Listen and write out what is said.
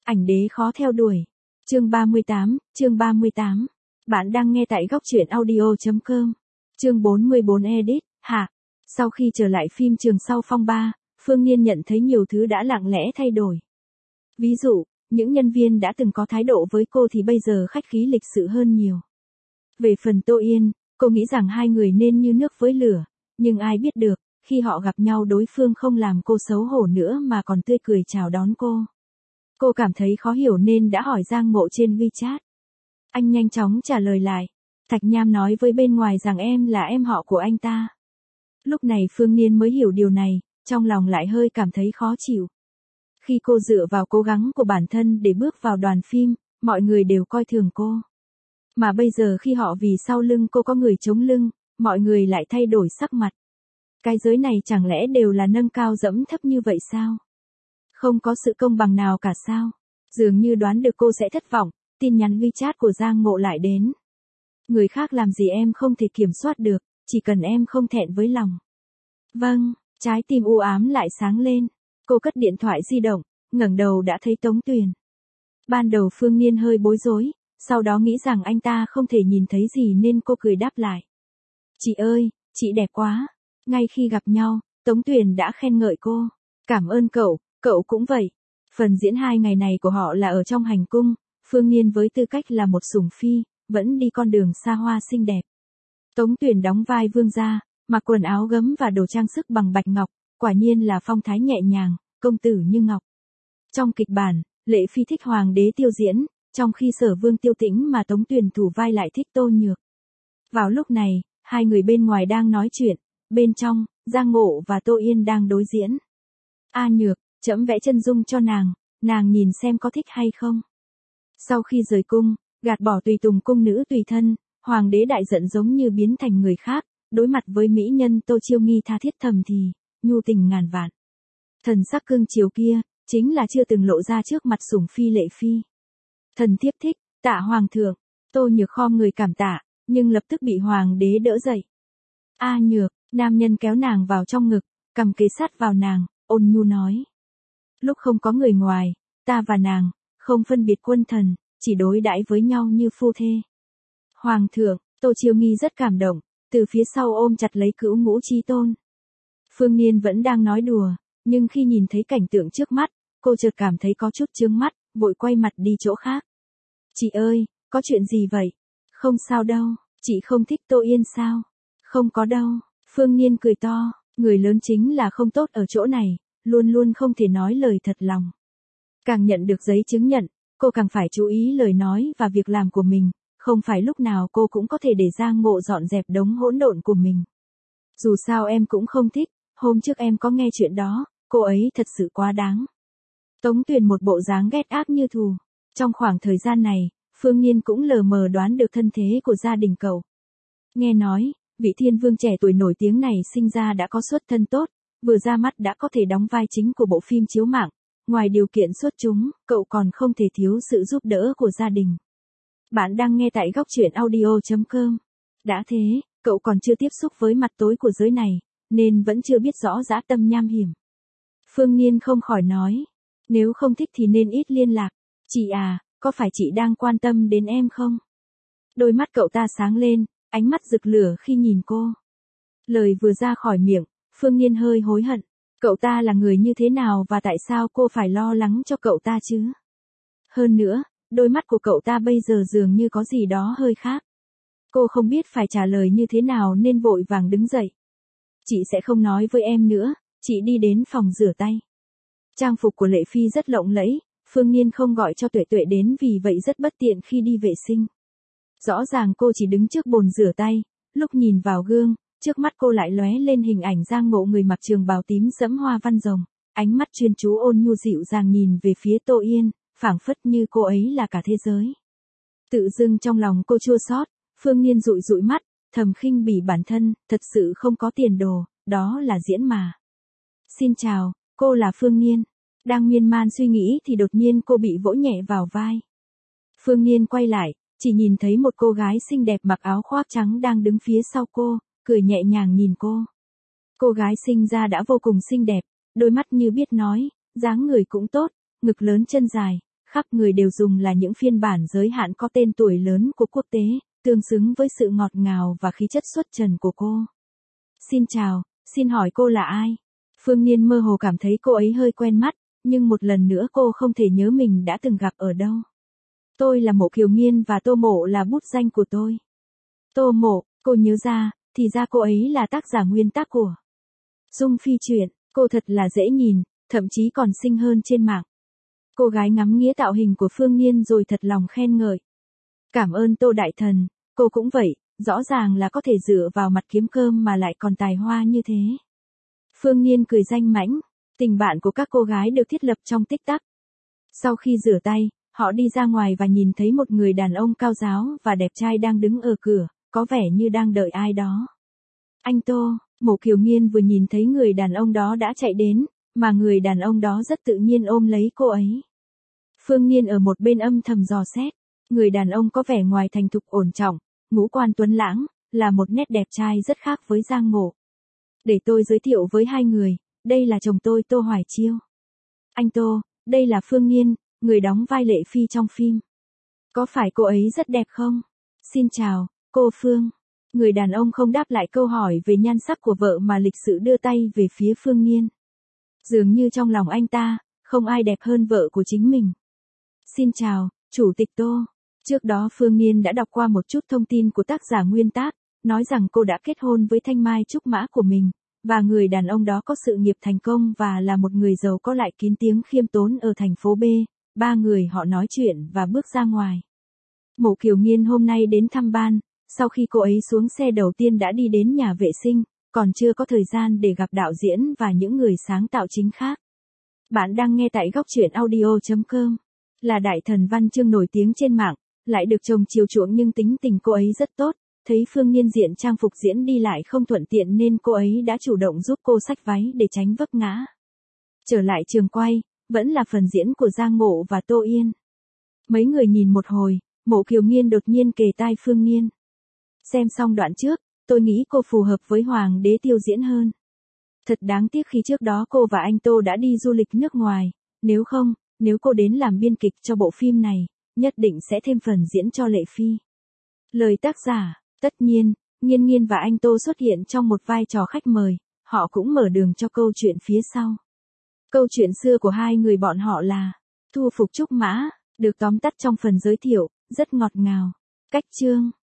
Ảnh đế khó theo đuổi. Chương 38. Bạn đang nghe tại góc truyện audio.com. Chương 44 edit, hạ. Sau khi trở lại phim trường sau phong ba, Phương Nhiên nhận thấy nhiều thứ đã lặng lẽ thay đổi. Ví dụ, những nhân viên đã từng có thái độ với cô thì bây giờ khách khí lịch sự hơn nhiều. Về phần Tô Yên, cô nghĩ rằng hai người nên như nước với lửa, nhưng ai biết được, khi họ gặp nhau đối phương không làm cô xấu hổ nữa mà còn tươi cười chào đón cô. Cô cảm thấy khó hiểu nên đã hỏi Giang Ngộ trên WeChat. Anh nhanh chóng trả lời lại. Thạch Nham nói với bên ngoài rằng em là em họ của anh ta. Lúc này Phương Nhiên mới hiểu điều này, trong lòng lại hơi cảm thấy khó chịu. Khi cô dựa vào cố gắng của bản thân để bước vào đoàn phim, mọi người đều coi thường cô. Mà bây giờ khi họ vì sau lưng cô có người chống lưng, mọi người lại thay đổi sắc mặt. Cái giới này chẳng lẽ đều là nâng cao dẫm thấp như vậy sao? Không có sự công bằng nào cả sao? Dường như đoán được cô sẽ thất vọng, tin nhắn WeChat của Giang Ngộ lại đến. Người khác làm gì em không thể kiểm soát được, chỉ cần em không thẹn với lòng. Vâng, trái tim u ám lại sáng lên. Cô cất điện thoại di động, ngẩng đầu đã thấy Tống Tuyền. Ban đầu Phương Nhiên hơi bối rối, sau đó nghĩ rằng anh ta không thể nhìn thấy gì nên cô cười đáp lại. Chị ơi, chị đẹp quá. Ngay khi gặp nhau, Tống Tuyền đã khen ngợi cô. Cảm ơn cậu cũng vậy. Phần diễn 2 ngày này của họ là ở trong hành cung, Phương Nhiên với tư cách là một sủng phi, vẫn đi con đường xa hoa xinh đẹp. Tống Tuyền đóng vai vương gia, mặc quần áo gấm và đồ trang sức bằng bạch ngọc, quả nhiên là phong thái nhẹ nhàng, công tử như ngọc. Trong kịch bản, Lệ Phi thích hoàng đế Tiêu Diễn, trong khi Sở Vương Tiêu Tĩnh mà Tống Tuyền thủ vai lại thích Tô Nhược. Vào lúc này, hai người bên ngoài đang nói chuyện, bên trong, Giang Ngộ và Tô Yên đang đối diễn. A Nhược, trẫm vẽ chân dung cho nàng nhìn xem có thích hay không. Sau khi rời cung, gạt bỏ tùy tùng cung nữ tùy thân, hoàng đế đại giận giống như biến thành người khác, đối mặt với mỹ nhân Tô Chiêu Nghi tha thiết thầm thì, nhu tình ngàn vạn. Thần sắc cương chiều kia, chính là chưa từng lộ ra trước mặt sủng phi Lệ Phi. Thần thiếp thích, tạ hoàng thượng. Tô Nhược khom người cảm tạ, nhưng lập tức bị hoàng đế đỡ dậy. A Nhược, nam nhân kéo nàng vào trong ngực, cầm kề sát vào nàng, ôn nhu nói. Lúc không có người ngoài, ta và nàng, không phân biệt quân thần, chỉ đối đãi với nhau như phu thê. Hoàng thượng, Tô Chiêu Nghi rất cảm động, từ phía sau ôm chặt lấy Cửu Ngũ Chí Tôn. Phương Nhiên vẫn đang nói đùa, nhưng khi nhìn thấy cảnh tượng trước mắt, cô chợt cảm thấy có chút chướng mắt, vội quay mặt đi chỗ khác. Chị ơi, có chuyện gì vậy? Không sao đâu, chị không thích Tô Yên sao? Không có đâu, Phương Nhiên cười to, người lớn chính là không tốt ở chỗ này, luôn luôn không thể nói lời thật lòng. Càng nhận được giấy chứng nhận, cô càng phải chú ý lời nói và việc làm của mình, không phải lúc nào cô cũng có thể để Giang Ngộ dọn dẹp đống hỗn độn của mình. Dù sao em cũng không thích, hôm trước em có nghe chuyện đó, cô ấy thật sự quá đáng. Tống Tuyền một bộ dáng ghét ác như thù. Trong khoảng thời gian này, Phương Nhiên cũng lờ mờ đoán được thân thế của gia đình cậu. Nghe nói, vị thiên vương trẻ tuổi nổi tiếng này sinh ra đã có xuất thân tốt, vừa ra mắt đã có thể đóng vai chính của bộ phim chiếu mạng. Ngoài điều kiện xuất chúng, cậu còn không thể thiếu sự giúp đỡ của gia đình. Bạn đang nghe tại góc truyện audio.com. Đã thế, cậu còn chưa tiếp xúc với mặt tối của giới này, nên vẫn chưa biết rõ dã tâm nham hiểm. Phương Nhiên không khỏi nói, nếu không thích thì nên ít liên lạc. Chị à, có phải chị đang quan tâm đến em không? Đôi mắt cậu ta sáng lên, ánh mắt rực lửa khi nhìn cô. Lời vừa ra khỏi miệng, Phương Nhiên hơi hối hận. Cậu ta là người như thế nào và tại sao cô phải lo lắng cho cậu ta chứ? Hơn nữa, đôi mắt của cậu ta bây giờ dường như có gì đó hơi khác. Cô không biết phải trả lời như thế nào nên vội vàng đứng dậy. Chị sẽ không nói với em nữa, chị đi đến phòng rửa tay. Trang phục của Lệ Phi rất lộng lẫy, Phương Nhiên không gọi cho Tuệ Tuệ đến vì vậy rất bất tiện khi đi vệ sinh. Rõ ràng cô chỉ đứng trước bồn rửa tay, lúc nhìn vào gương, trước mắt cô lại lóe lên hình ảnh Giang Ngộ người mặc trường bào tím dẫm hoa văn rồng, ánh mắt chuyên chú ôn nhu dịu dàng nhìn về phía Tô Yên, phảng phất như cô ấy là cả thế giới. Tự dưng trong lòng cô chua xót, Phương Nhiên dụi dụi mắt, thầm khinh bỉ bản thân, thật sự không có tiền đồ, đó là diễn mà. Xin chào, cô là Phương Nhiên. Đang miên man suy nghĩ thì đột nhiên cô bị vỗ nhẹ vào vai. Phương Nhiên quay lại, chỉ nhìn thấy một cô gái xinh đẹp mặc áo khoác trắng đang đứng phía sau cô, cười nhẹ nhàng nhìn cô. Cô gái sinh ra đã vô cùng xinh đẹp, đôi mắt như biết nói, dáng người cũng tốt, ngực lớn chân dài, khắp người đều dùng là những phiên bản giới hạn có tên tuổi lớn của quốc tế, tương xứng với sự ngọt ngào và khí chất xuất trần của cô. Xin chào, xin hỏi cô là ai? Phương Nhiên mơ hồ cảm thấy cô ấy hơi quen mắt, nhưng một lần nữa cô không thể nhớ mình đã từng gặp ở đâu. Tôi là Mộ Kiều Nghiên và Tô Mộ là bút danh của tôi. Tô Mộ, cô nhớ ra, thì ra cô ấy là tác giả nguyên tác của Dung Phi truyện, cô thật là dễ nhìn, thậm chí còn xinh hơn trên mạng. Cô gái ngắm nghía tạo hình của Phương Nhiên rồi thật lòng khen ngợi. Cảm ơn Tô Đại Thần, cô cũng vậy, rõ ràng là có thể dựa vào mặt kiếm cơm mà lại còn tài hoa như thế. Phương Nhiên cười danh mãnh, tình bạn của các cô gái được thiết lập trong tích tắc. Sau khi rửa tay, họ đi ra ngoài và nhìn thấy một người đàn ông cao ráo và đẹp trai đang đứng ở cửa, có vẻ như đang đợi ai đó. Anh Tô, Mộ Kiều Nghiên vừa nhìn thấy người đàn ông đó đã chạy đến, mà người đàn ông đó rất tự nhiên ôm lấy cô ấy. Phương Nhiên ở một bên âm thầm dò xét, người đàn ông có vẻ ngoài thành thục ổn trọng, ngũ quan tuấn lãng, là một nét đẹp trai rất khác với Giang Ngộ. Để tôi giới thiệu với hai người, đây là chồng tôi Tô Hoài Chiêu. Anh Tô, đây là Phương Nhiên, người đóng vai Lệ Phi trong phim. Có phải cô ấy rất đẹp không? Xin chào, cô Phương. Người đàn ông không đáp lại câu hỏi về nhan sắc của vợ mà lịch sự đưa tay về phía Phương Nhiên. Dường như trong lòng anh ta, không ai đẹp hơn vợ của chính mình. Xin chào, Chủ tịch Tô. Trước đó Phương Nhiên đã đọc qua một chút thông tin của tác giả nguyên tác, nói rằng cô đã kết hôn với Thanh Mai Trúc Mã của mình, và người đàn ông đó có sự nghiệp thành công và là một người giàu có lại kín tiếng khiêm tốn ở thành phố B. Ba người họ nói chuyện và bước ra ngoài. Mộ Kiều Nghiên hôm nay đến thăm ban, sau khi cô ấy xuống xe đầu tiên đã đi đến nhà vệ sinh, còn chưa có thời gian để gặp đạo diễn và những người sáng tạo chính khác. Bạn đang nghe tại góc truyện audio.com. Là đại thần văn chương nổi tiếng trên mạng, lại được chồng chiều chuộng nhưng tính tình cô ấy rất tốt, thấy Phương Nhiên diện trang phục diễn đi lại không thuận tiện nên cô ấy đã chủ động giúp cô xách váy để tránh vấp ngã. Trở lại trường quay, vẫn là phần diễn của Giang Ngộ và Tô Yên. Mấy người nhìn một hồi, Mộ Kiều Nghiên đột nhiên kề tai Phương Nhiên. Xem xong đoạn trước, tôi nghĩ cô phù hợp với Hoàng đế Tiêu diễn hơn. Thật đáng tiếc khi trước đó cô và anh Tô đã đi du lịch nước ngoài, nếu cô đến làm biên kịch cho bộ phim này, nhất định sẽ thêm phần diễn cho Lệ Phi. Lời tác giả, tất nhiên, Nhiên Nhiên và anh Tô xuất hiện trong một vai trò khách mời, họ cũng mở đường cho câu chuyện phía sau. Câu chuyện xưa của hai người bọn họ là Thu Phục Trúc Mã, được tóm tắt trong phần giới thiệu, rất ngọt ngào. Cách chương